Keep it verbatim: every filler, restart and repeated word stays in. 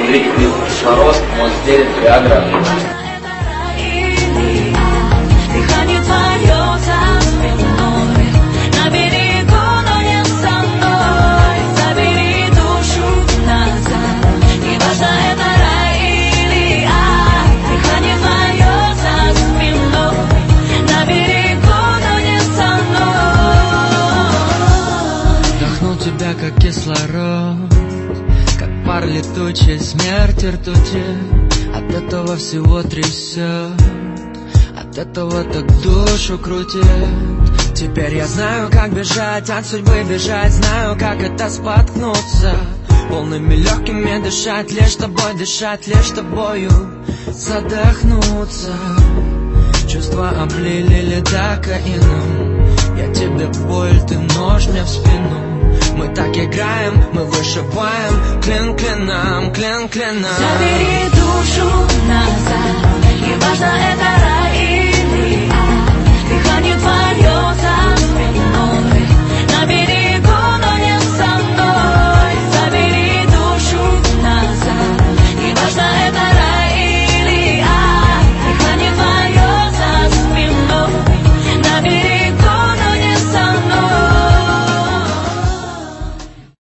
Смотрите клип «Кислород», Монстерин, Виагра. Тебя как кислород, как пар летучий, смерть ртути. От этого всего трясет, от этого так душу крутит. Теперь я знаю, как бежать от судьбы, бежать. Знаю, как это споткнуться, полными легкими дышать, лишь тобой дышать, лишь тобою задохнуться. Чувства облили ледокаином, я тебе боль, ты нож мне в спину. Мы так играем, мы вышибаем клин клином, клин клином. Забери душу назад, неважно, это рай